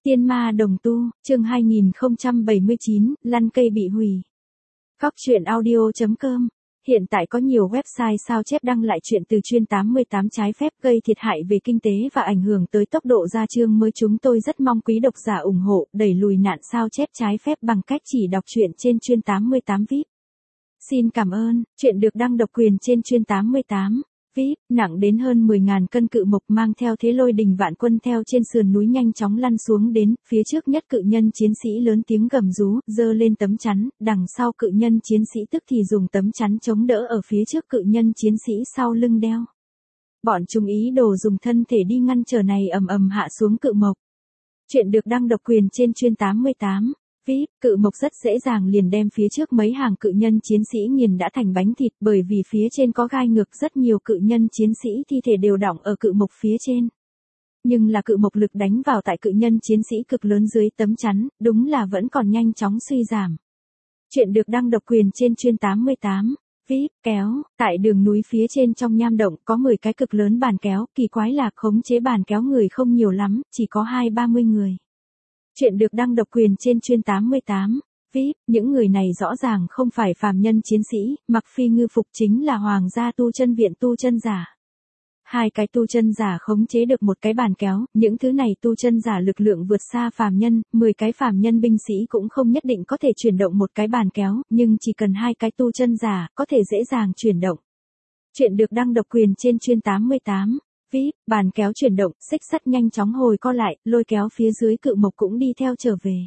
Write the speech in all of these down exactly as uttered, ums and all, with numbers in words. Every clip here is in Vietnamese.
Tiên ma đồng tu, chương hai nghìn không trăm bảy mươi chín, lăn cây bị hủy. Góc truyện audio chấm com. Hiện tại có nhiều website sao chép đăng lại chuyện từ chuyên tám mươi tám trái phép gây thiệt hại về kinh tế và ảnh hưởng tới tốc độ ra chương mới. Chúng tôi rất mong quý độc giả ủng hộ, đẩy lùi nạn sao chép trái phép bằng cách chỉ đọc truyện trên chuyên tám mươi tám vi ai pi. Xin cảm ơn, chuyện được đăng độc quyền trên chuyên tám mươi tám vi ai pi, nặng đến hơn mười nghìn cân cự mộc mang theo thế lôi đình vạn quân theo trên sườn núi nhanh chóng lăn xuống đến, phía trước nhất cự nhân chiến sĩ lớn tiếng gầm rú, giơ lên tấm chắn, đằng sau cự nhân chiến sĩ tức thì dùng tấm chắn chống đỡ ở phía trước cự nhân chiến sĩ sau lưng đeo. Bọn chúng ý đồ dùng thân thể đi ngăn trở này ầm ầm hạ xuống cự mộc. Chuyện được đăng độc quyền trên chuyên tám mươi tám vi ai pi, cự mộc rất dễ dàng liền đem phía trước mấy hàng cự nhân chiến sĩ nghiền đã thành bánh thịt, bởi vì phía trên có gai ngược, rất nhiều cự nhân chiến sĩ thi thể đều đọng ở cự mộc phía trên. Nhưng là cự mộc lực đánh vào tại cự nhân chiến sĩ cực lớn dưới tấm chắn, đúng là vẫn còn nhanh chóng suy giảm. Chuyện được đăng độc quyền trên chuyên tám mươi tám vi ai pi, kéo, tại đường núi phía trên trong nham động có mười cái cực lớn bàn kéo, kỳ quái là khống chế bàn kéo người không nhiều lắm, chỉ có hai ba mươi người. Chuyện được đăng độc quyền trên chuyên tám mươi tám vi ai pi, những người này rõ ràng không phải phàm nhân chiến sĩ, mặc phi ngư phục chính là hoàng gia tu chân viện tu chân giả. Hai cái tu chân giả khống chế được một cái bàn kéo, những thứ này tu chân giả lực lượng vượt xa phàm nhân, mười cái phàm nhân binh sĩ cũng không nhất định có thể chuyển động một cái bàn kéo, nhưng chỉ cần hai cái tu chân giả, có thể dễ dàng chuyển động. Chuyện được đăng độc quyền trên chuyên tám mươi tám vi ai pi, bàn kéo chuyển động, xích sắt nhanh chóng hồi co lại, lôi kéo phía dưới cự mộc cũng đi theo trở về.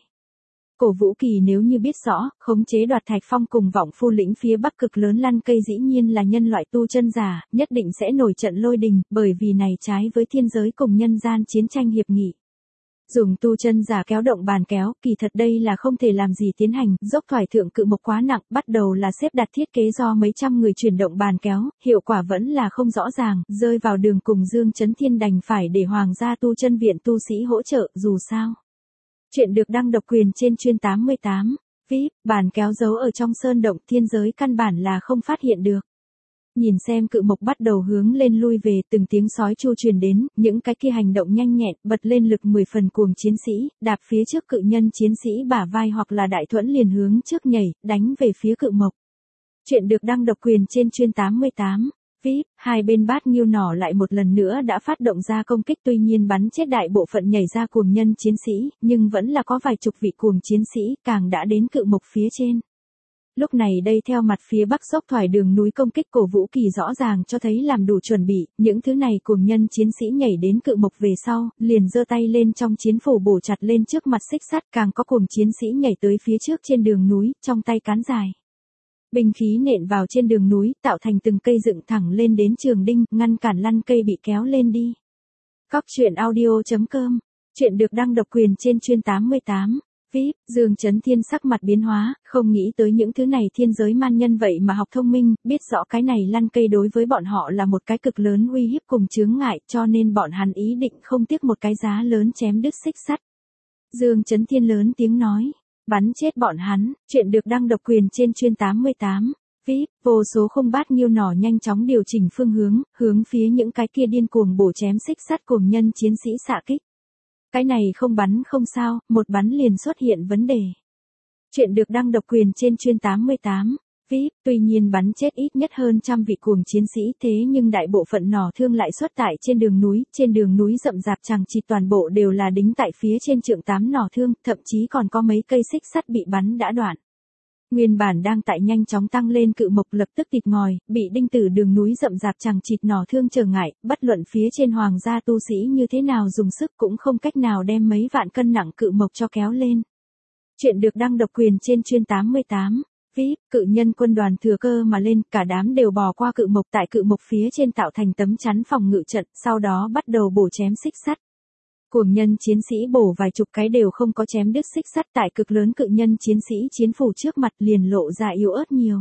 Cổ Vũ Kỳ nếu như biết rõ, khống chế Đoạt Thạch Phong cùng Vọng Phu lĩnh phía bắc cực lớn lăn cây dĩ nhiên là nhân loại tu chân giả, nhất định sẽ nổi trận lôi đình, bởi vì này trái với thiên giới cùng nhân gian chiến tranh hiệp nghị. Dùng tu chân giả kéo động bàn kéo, kỳ thật đây là không thể làm gì tiến hành, dốc thoải thượng cự mộc quá nặng, bắt đầu là xếp đặt thiết kế do mấy trăm người chuyển động bàn kéo, hiệu quả vẫn là không rõ ràng, rơi vào đường cùng Dương Chấn Thiên đành phải để hoàng gia tu chân viện tu sĩ hỗ trợ, dù sao. Chuyện được đăng độc quyền trên chuyên tám mươi tám vi ai pi, bàn kéo giấu ở trong sơn động, thiên giới căn bản là không phát hiện được. Nhìn xem cự mộc bắt đầu hướng lên lui về, từng tiếng sói chu truyền đến, những cái kia hành động nhanh nhẹn, bật lên lực mười phần cuồng chiến sĩ, đạp phía trước cự nhân chiến sĩ bả vai hoặc là đại thuẫn liền hướng trước nhảy, đánh về phía cự mộc. Chuyện được đăng độc quyền trên chuyên tám mươi tám vi ai pi, hai bên bát nghiêu nỏ lại một lần nữa đã phát động ra công kích, tuy nhiên bắn chết đại bộ phận nhảy ra cuồng nhân chiến sĩ, nhưng vẫn là có vài chục vị cuồng chiến sĩ, càng đã đến cự mộc phía trên. Lúc này đây theo mặt phía bắc dốc thoải đường núi công kích Cổ Vũ Kỳ rõ ràng cho thấy làm đủ chuẩn bị, những thứ này cuồng nhân chiến sĩ nhảy đến cự mộc về sau, liền giơ tay lên trong chiến phủ bổ chặt lên trước mặt xích sắt, càng có cuồng chiến sĩ nhảy tới phía trước trên đường núi, trong tay cán dài. Binh khí nện vào trên đường núi, tạo thành từng cây dựng thẳng lên đến trường đinh, ngăn cản lăn cây bị kéo lên đi. Góc truyện audio chấm com. Chuyện được đăng độc quyền trên chuyên tám mươi tám vi ai pi, Dương Chấn Thiên sắc mặt biến hóa, không nghĩ tới những thứ này thiên giới man nhân vậy mà học thông minh, biết rõ cái này lăn cây đối với bọn họ là một cái cực lớn uy hiếp cùng chướng ngại, cho nên bọn hắn ý định không tiếc một cái giá lớn chém đứt xích sắt. Dương Chấn Thiên lớn tiếng nói. Bắn chết bọn hắn, chuyện được đăng độc quyền trên chuyên tám mươi tám vi ai pi, vô số không bát nghiêu nỏ nhanh chóng điều chỉnh phương hướng, hướng phía những cái kia điên cuồng bổ chém xích sắt cuồng nhân chiến sĩ xạ kích. Cái này không bắn không sao, một bắn liền xuất hiện vấn đề. Chuyện được đăng độc quyền trên chuyên tám mươi tám vi ai pi, tuy nhiên bắn chết ít nhất hơn trăm vị cuồng chiến sĩ, thế nhưng đại bộ phận nỏ thương lại xuất tại trên đường núi, trên đường núi rậm rạp chằng chịt toàn bộ đều là đính tại phía trên trượng tám nỏ thương, thậm chí còn có mấy cây xích sắt bị bắn đã đoạn. Nguyên bản đang tại nhanh chóng tăng lên cự mộc lập tức tịt ngòi, bị đinh từ đường núi rậm rạp chằng chịt nỏ thương trở ngại, bất luận phía trên hoàng gia tu sĩ như thế nào dùng sức cũng không cách nào đem mấy vạn cân nặng cự mộc cho kéo lên. Chuyện được đăng độc quyền trên chuyên tám mươi tám vi ai pi, cự nhân quân đoàn thừa cơ mà lên, cả đám đều bò qua cự mộc, tại cự mộc phía trên tạo thành tấm chắn phòng ngự trận, sau đó bắt đầu bổ chém xích sắt. Cuồng nhân chiến sĩ bổ vài chục cái đều không có chém đứt xích sắt, tại cực lớn cự nhân chiến sĩ chiến phủ trước mặt liền lộ ra yếu ớt nhiều.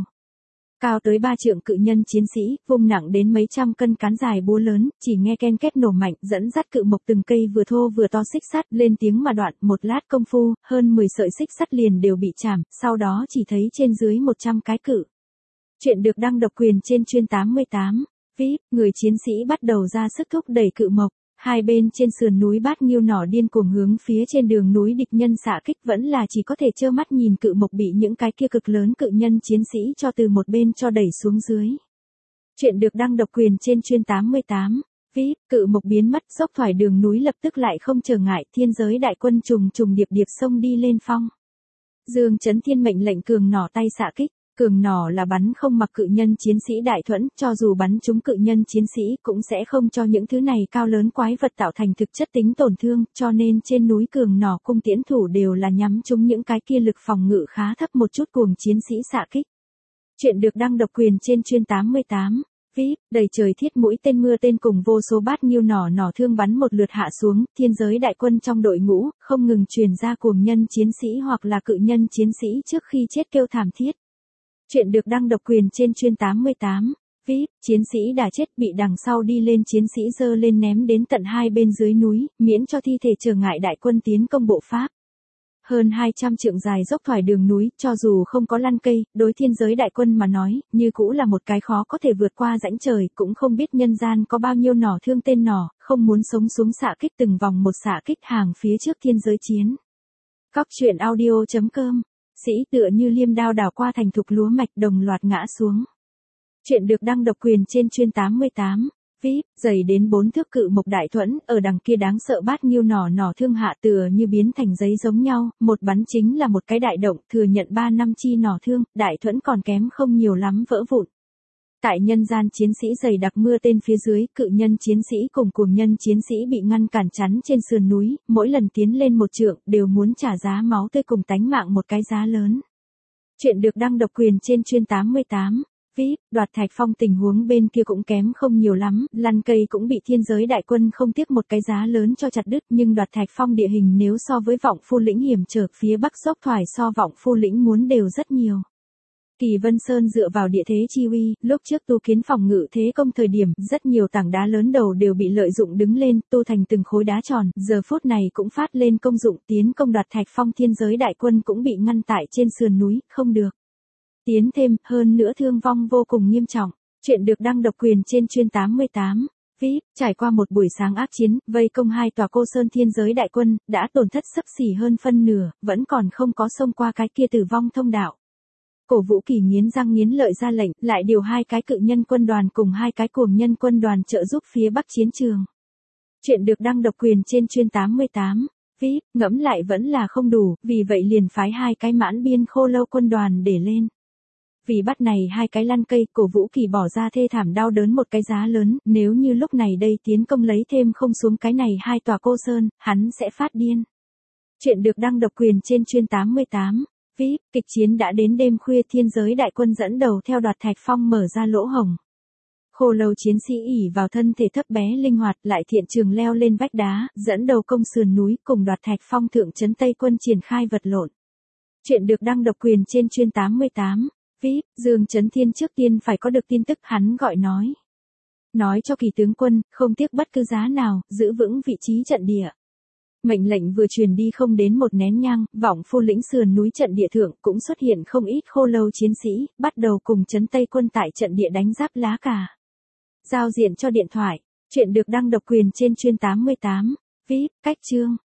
Cao tới ba trượng cự nhân chiến sĩ, vung nặng đến mấy trăm cân cán dài búa lớn, chỉ nghe ken két nổ mạnh, dẫn dắt cự mộc từng cây vừa thô vừa to xích sắt lên tiếng mà đoạn, một lát công phu, hơn mười sợi xích sắt liền đều bị chảm, sau đó chỉ thấy trên dưới một trăm cái cự. Chuyện được đăng độc quyền trên chuyên tám mươi tám vi ai pi, người chiến sĩ bắt đầu ra sức thúc đẩy cự mộc. Hai bên trên sườn núi Bát Nghiêu nỏ điên cuồng hướng phía trên đường núi địch nhân xạ kích, vẫn là chỉ có thể trơ mắt nhìn Cự Mộc bị những cái kia cực lớn cự nhân chiến sĩ cho từ một bên cho đẩy xuống dưới. Chuyện được đăng độc quyền trên chuyên tám mươi tám. vê i pê, Cự Mộc biến mất, dốc thoải đường núi lập tức lại không trở ngại, thiên giới đại quân trùng trùng điệp điệp xông đi lên phong. Dương Chấn Thiên mệnh lệnh cường nỏ tay xạ kích. Cường nỏ là bắn không mặc cự nhân chiến sĩ đại thuẫn, cho dù bắn trúng cự nhân chiến sĩ cũng sẽ không cho những thứ này cao lớn quái vật tạo thành thực chất tính tổn thương, cho nên trên núi cường nỏ cung tiễn thủ đều là nhắm trúng những cái kia lực phòng ngự khá thấp một chút cuồng chiến sĩ xạ kích. Chuyện được đăng độc quyền trên chuyên tám mươi tám. vê i pê, đầy trời thiết mũi tên mưa tên cùng vô số Bát Nghiêu nỏ nỏ thương bắn một lượt hạ xuống, thiên giới đại quân trong đội ngũ, không ngừng truyền ra cuồng nhân chiến sĩ hoặc là cự nhân chiến sĩ trước khi chết kêu thảm thiết. Chuyện được đăng độc quyền trên chuyên tám mươi tám. vê i pê, chiến sĩ đã chết bị đằng sau đi lên chiến sĩ dơ lên ném đến tận hai bên dưới núi, miễn cho thi thể trở ngại đại quân tiến công bộ Pháp. Hơn hai trăm trượng dài dốc thoải đường núi, cho dù không có lăn cây, đối thiên giới đại quân mà nói, như cũ là một cái khó có thể vượt qua rãnh trời, cũng không biết nhân gian có bao nhiêu nỏ thương tên nỏ, không muốn sống xuống xạ kích từng vòng một xạ kích hàng phía trước thiên giới chiến. Cóc truyện audio chấm com. Sĩ tựa như liêm đao đảo qua thành thục lúa mạch đồng loạt ngã xuống. Chuyện được đăng độc quyền trên chuyên tám mươi tám. vê i pê, dày đến bốn thước Cự Mộc đại thuẫn, ở đằng kia đáng sợ Bát Nghiêu nỏ nỏ thương hạ tựa như biến thành giấy giống nhau, một bắn chính là một cái đại động, thừa nhận ba năm chi nỏ thương, đại thuẫn còn kém không nhiều lắm vỡ vụn. Tại nhân gian chiến sĩ dày đặc mưa tên phía dưới, cự nhân chiến sĩ cùng cuồng nhân chiến sĩ bị ngăn cản chắn trên sườn núi, mỗi lần tiến lên một trượng đều muốn trả giá máu tươi cùng tánh mạng một cái giá lớn. Chuyện được đăng độc quyền trên chuyên tám mươi tám. vê i pê, Đoạt Thạch Phong tình huống bên kia cũng kém không nhiều lắm, lăn cây cũng bị thiên giới đại quân không tiếc một cái giá lớn cho chặt đứt, nhưng Đoạt Thạch Phong địa hình nếu so với Vọng Phu Lĩnh hiểm trở, phía bắc dốc thoải so Vọng Phu Lĩnh muốn đều rất nhiều. Kỳ Vân Sơn dựa vào địa thế chi uy, lúc trước tu kiến phòng ngự thế công thời điểm, rất nhiều tảng đá lớn đầu đều bị lợi dụng đứng lên, tu thành từng khối đá tròn, giờ phút này cũng phát lên công dụng, tiến công Đoạt Thạch Phong, thiên giới đại quân cũng bị ngăn tại trên sườn núi, không được tiến thêm, hơn nữa thương vong vô cùng nghiêm trọng. Chuyện được đăng độc quyền trên chuyên tám mươi tám. vê i pê, trải qua một buổi sáng ác chiến, vây công hai tòa Cô Sơn thiên giới đại quân, đã tổn thất xấp xỉ hơn phân nửa, vẫn còn không có xông qua cái kia tử vong thông đạo. Cổ Vũ Kỳ nghiến răng nghiến lợi ra lệnh, lại điều hai cái cự nhân quân đoàn cùng hai cái cuồng nhân quân đoàn trợ giúp phía bắc chiến trường. Chuyện được đăng độc quyền trên chuyên tám mươi tám. vê i pê, ngẫm lại vẫn là không đủ, vì vậy liền phái hai cái mãn biên khô lâu quân đoàn để lên. Vì bắt này hai cái lăn cây, Cổ Vũ Kỳ bỏ ra thê thảm đau đớn một cái giá lớn, nếu như lúc này đây tiến công lấy thêm không xuống cái này hai tòa Cô Sơn, hắn sẽ phát điên. Chuyện được đăng độc quyền trên chuyên tám mươi tám. vê i pê, kịch chiến đã đến đêm khuya, thiên giới đại quân dẫn đầu theo Đoạt Thạch Phong mở ra lỗ hổng. Khô lâu chiến sĩ ỉ vào thân thể thấp bé linh hoạt, lại thiện trường leo lên vách đá, dẫn đầu công sườn núi, cùng Đoạt Thạch Phong thượng trấn Tây quân triển khai vật lộn. Chuyện được đăng độc quyền trên chuyên tám mươi tám. vê i pê, Dương Chấn Thiên trước tiên phải có được tin tức, hắn gọi nói. Nói cho Kỳ tướng quân, không tiếc bất cứ giá nào, giữ vững vị trí trận địa. Mệnh lệnh vừa truyền đi không đến một nén nhang, Vọng Phu Lĩnh sườn núi trận địa thượng cũng xuất hiện không ít khô lâu chiến sĩ, bắt đầu cùng trấn Tây quân tại trận địa đánh giáp lá cà. Giao diện cho điện thoại. Chuyện được đăng độc quyền trên chuyên tám mươi tám. vê i pê, cách chương.